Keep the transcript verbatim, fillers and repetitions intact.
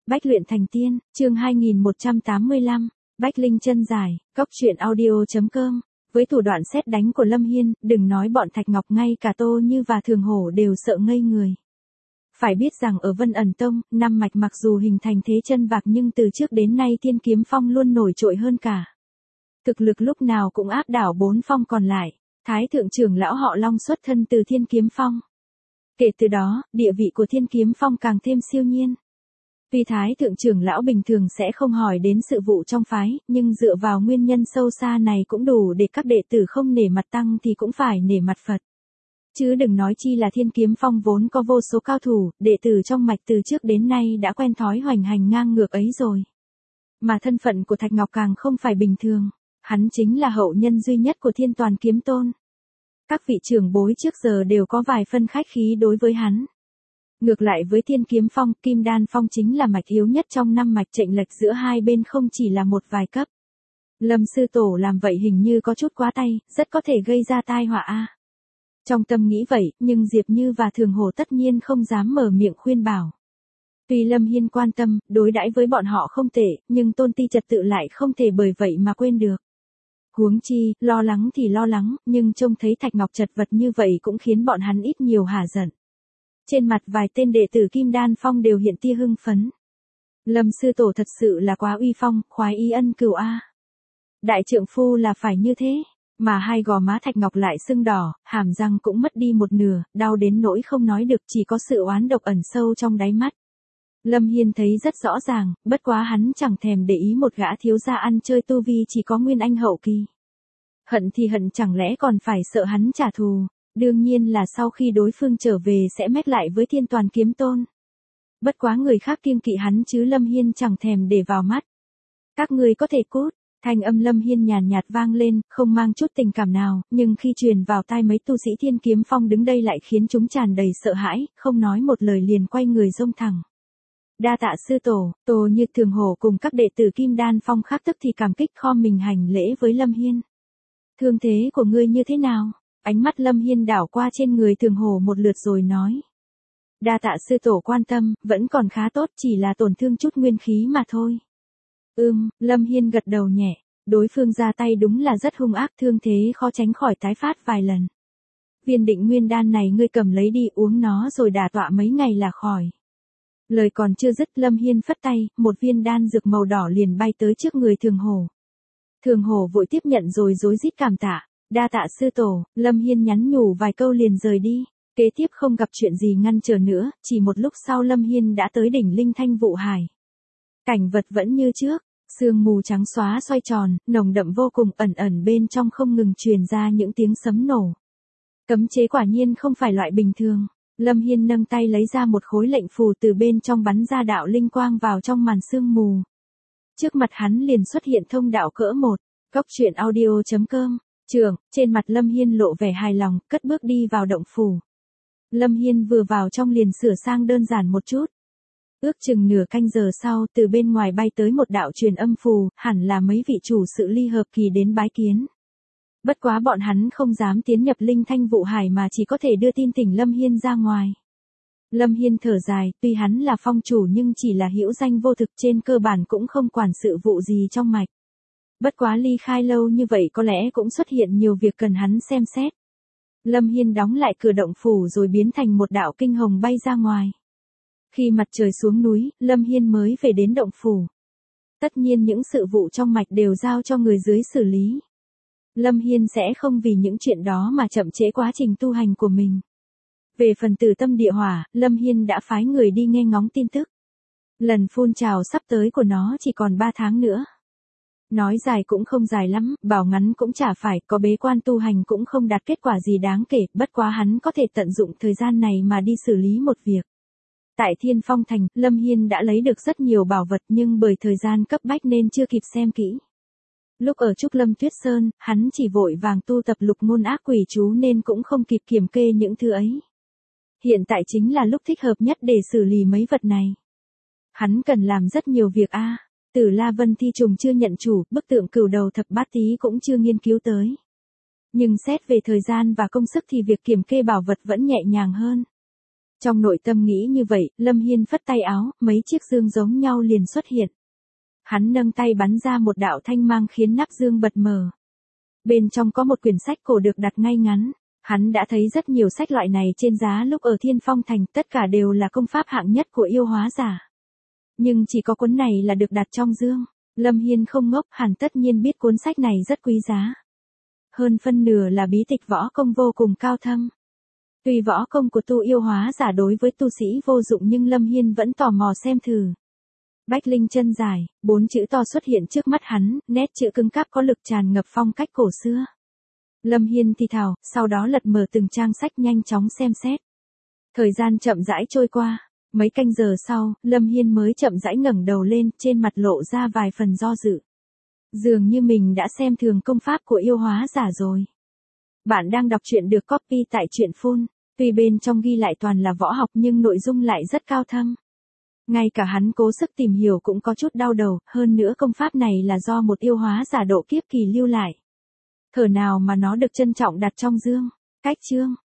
Bách luyện thành tiên, chương hai nghìn một trăm tám mươi lăm, Bách Linh chân giải, cóc truyện audio.com. Với thủ đoạn sét đánh của Lâm Hiên, đừng nói bọn Thạch Ngọc, ngay cả Tô Như và Thường Hổ đều sợ ngây người. Phải biết rằng ở Vân Ẩn Tông, năm mạch mặc dù hình thành thế chân vạc nhưng từ trước đến nay Thiên Kiếm Phong luôn nổi trội hơn cả. Thực lực lúc nào cũng áp đảo bốn phong còn lại. Thái thượng trưởng lão họ Long xuất thân từ Thiên Kiếm Phong. Kể từ đó, địa vị của Thiên Kiếm Phong càng thêm siêu nhiên. Tuy Thái thượng trưởng lão bình thường sẽ không hỏi đến sự vụ trong phái, nhưng dựa vào nguyên nhân sâu xa này cũng đủ để các đệ tử không nể mặt tăng thì cũng phải nể mặt Phật. Chứ đừng nói chi là Thiên Kiếm Phong vốn có vô số cao thủ, đệ tử trong mạch từ trước đến nay đã quen thói hoành hành ngang ngược ấy rồi. Mà thân phận của Thạch Ngọc càng không phải bình thường, hắn chính là hậu nhân duy nhất của Thiên Toàn Kiếm Tôn. Các vị trưởng bối trước giờ đều có vài phân khách khí đối với hắn. Ngược lại với Thiên Kiếm Phong, Kim Đan Phong chính là mạch yếu nhất trong năm mạch, chênh lệch giữa hai bên không chỉ là một vài cấp. Lâm sư tổ làm vậy hình như có chút quá tay, rất có thể gây ra tai họa a. Trong tâm nghĩ vậy, nhưng Diệp Như và Thường Hổ tất nhiên không dám mở miệng khuyên bảo. Tuy Lâm Hiên quan tâm, đối đãi với bọn họ không tệ, nhưng tôn ti trật tự lại không thể bởi vậy mà quên được. Huống chi, lo lắng thì lo lắng, nhưng trông thấy Thạch Ngọc chật vật như vậy cũng khiến bọn hắn ít nhiều hả giận. Trên mặt vài tên đệ tử Kim Đan Phong đều hiện tia hưng phấn. Lâm sư tổ thật sự là quá uy phong, khoái ý ân cửu a. Đại trượng phu là phải như thế, mà hai gò má Thạch Ngọc lại sưng đỏ, hàm răng cũng mất đi một nửa, đau đến nỗi không nói được, chỉ có sự oán độc ẩn sâu trong đáy mắt. Lâm Hiên thấy rất rõ ràng, bất quá hắn chẳng thèm để ý một gã thiếu gia ăn chơi tu vi chỉ có nguyên anh hậu kỳ. Hận thì hận, chẳng lẽ còn phải sợ hắn trả thù. Đương nhiên là sau khi đối phương trở về sẽ mách lại với Thiên Toàn Kiếm Tôn. Bất quá người khác kiêng kỵ hắn chứ Lâm Hiên chẳng thèm để vào mắt. Các ngươi có thể cút, thanh âm Lâm Hiên nhàn nhạt vang lên, không mang chút tình cảm nào, nhưng khi truyền vào tai mấy tu sĩ Thiên Kiếm Phong đứng đây lại khiến chúng tràn đầy sợ hãi, không nói một lời liền quay người rông thẳng. Đa tạ sư tổ. Tô Như, Thường Hổ cùng các đệ tử Kim Đan Phong khác tức thì cảm kích khom mình hành lễ với Lâm Hiên. Thương thế của ngươi như thế nào? Ánh mắt Lâm Hiên đảo qua trên người Thường Hổ một lượt rồi nói. Đa tạ sư tổ quan tâm, vẫn còn khá tốt, chỉ là tổn thương chút nguyên khí mà thôi. Ừm, Lâm Hiên gật đầu nhẹ, đối phương ra tay đúng là rất hung ác, thương thế khó tránh khỏi tái phát vài lần. Viên định nguyên đan này ngươi cầm lấy đi, uống nó rồi đả tọa mấy ngày là khỏi. Lời còn chưa dứt, Lâm Hiên phất tay, một viên đan dược màu đỏ liền bay tới trước người Thường Hổ. Thường Hổ vội tiếp nhận rồi rối rít cảm tạ. Đa tạ sư tổ. Lâm Hiên nhắn nhủ vài câu liền rời đi. Kế tiếp không gặp chuyện gì ngăn trở nữa, chỉ một lúc sau Lâm Hiên đã tới đỉnh Linh Thanh Vụ Hải. Cảnh vật vẫn như trước, sương mù trắng xóa xoay tròn, nồng đậm vô cùng, ẩn ẩn bên trong không ngừng truyền ra những tiếng sấm nổ. Cấm chế quả nhiên không phải loại bình thường. Lâm Hiên nâng tay lấy ra một khối lệnh phù, từ bên trong bắn ra đạo linh quang vào trong màn sương mù. Trước mặt hắn liền xuất hiện thông đạo cỡ một. Cóc truyện audio.com. Trưởng, trên mặt Lâm Hiên lộ vẻ hài lòng, cất bước đi vào động phủ. Lâm Hiên vừa vào trong liền sửa sang đơn giản một chút. Ước chừng nửa canh giờ sau, từ bên ngoài bay tới một đạo truyền âm phù, hẳn là mấy vị chủ sự ly hợp kỳ đến bái kiến. Bất quá bọn hắn không dám tiến nhập Linh Thanh Vụ Hải mà chỉ có thể đưa tin tỉnh Lâm Hiên ra ngoài. Lâm Hiên thở dài, tuy hắn là phong chủ nhưng chỉ là hữu danh vô thực, trên cơ bản cũng không quản sự vụ gì trong mạch. Bất quá ly khai lâu như vậy có lẽ cũng xuất hiện nhiều việc cần hắn xem xét. Lâm Hiên đóng lại cửa động phủ rồi biến thành một đạo kinh hồng bay ra ngoài. Khi mặt trời xuống núi, Lâm Hiên mới về đến động phủ. Tất nhiên những sự vụ trong mạch đều giao cho người dưới xử lý. Lâm Hiên sẽ không vì những chuyện đó mà chậm trễ quá trình tu hành của mình. Về phần Tử Tâm Địa Hỏa, Lâm Hiên đã phái người đi nghe ngóng tin tức. Lần phun trào sắp tới của nó chỉ còn ba tháng nữa. Nói dài cũng không dài lắm, bảo ngắn cũng chả phải, có bế quan tu hành cũng không đạt kết quả gì đáng kể, bất quá hắn có thể tận dụng thời gian này mà đi xử lý một việc. Tại Thiên Phong Thành, Lâm Hiên đã lấy được rất nhiều bảo vật nhưng bởi thời gian cấp bách nên chưa kịp xem kỹ. Lúc ở Trúc Lâm Tuyết Sơn, hắn chỉ vội vàng tu tập lục môn ác quỷ chú nên cũng không kịp kiểm kê những thứ ấy. Hiện tại chính là lúc thích hợp nhất để xử lý mấy vật này. Hắn cần làm rất nhiều việc a. Tử La Vân Thi Trùng chưa nhận chủ, bức tượng cửu đầu thập bát tý cũng chưa nghiên cứu tới. Nhưng xét về thời gian và công sức thì việc kiểm kê bảo vật vẫn nhẹ nhàng hơn. Trong nội tâm nghĩ như vậy, Lâm Hiên phất tay áo, mấy chiếc dương giống nhau liền xuất hiện. Hắn nâng tay bắn ra một đạo thanh mang khiến nắp dương bật mở. Bên trong có một quyển sách cổ được đặt ngay ngắn. Hắn đã thấy rất nhiều sách loại này trên giá lúc ở Thiên Phong Thành, tất cả đều là công pháp hạng nhất của yêu hóa giả. Nhưng chỉ có cuốn này là được đặt trong dương. Lâm Hiên không ngốc, hẳn tất nhiên biết cuốn sách này rất quý giá. Hơn phân nửa là bí tịch võ công vô cùng cao thâm. Tuy võ công của tu yêu hóa giả đối với tu sĩ vô dụng nhưng Lâm Hiên vẫn tò mò xem thử. Bách Linh chân dài, bốn chữ to xuất hiện trước mắt hắn, nét chữ cứng cáp có lực tràn ngập phong cách cổ xưa. Lâm Hiên thì thào, sau đó lật mở từng trang sách nhanh chóng xem xét. Thời gian chậm rãi trôi qua, mấy canh giờ sau, Lâm Hiên mới chậm rãi ngẩng đầu lên, trên mặt lộ ra vài phần do dự. Dường như mình đã xem thường công pháp của yêu hóa giả rồi. Bạn đang đọc truyện được copy tại truyện phun, tuy bên trong ghi lại toàn là võ học nhưng nội dung lại rất cao thâm. Ngay cả hắn cố sức tìm hiểu cũng có chút đau đầu, hơn nữa công pháp này là do một yêu hóa giả độ kiếp kỳ lưu lại. Thở nào mà nó được trân trọng đặt trong dương. Cách chương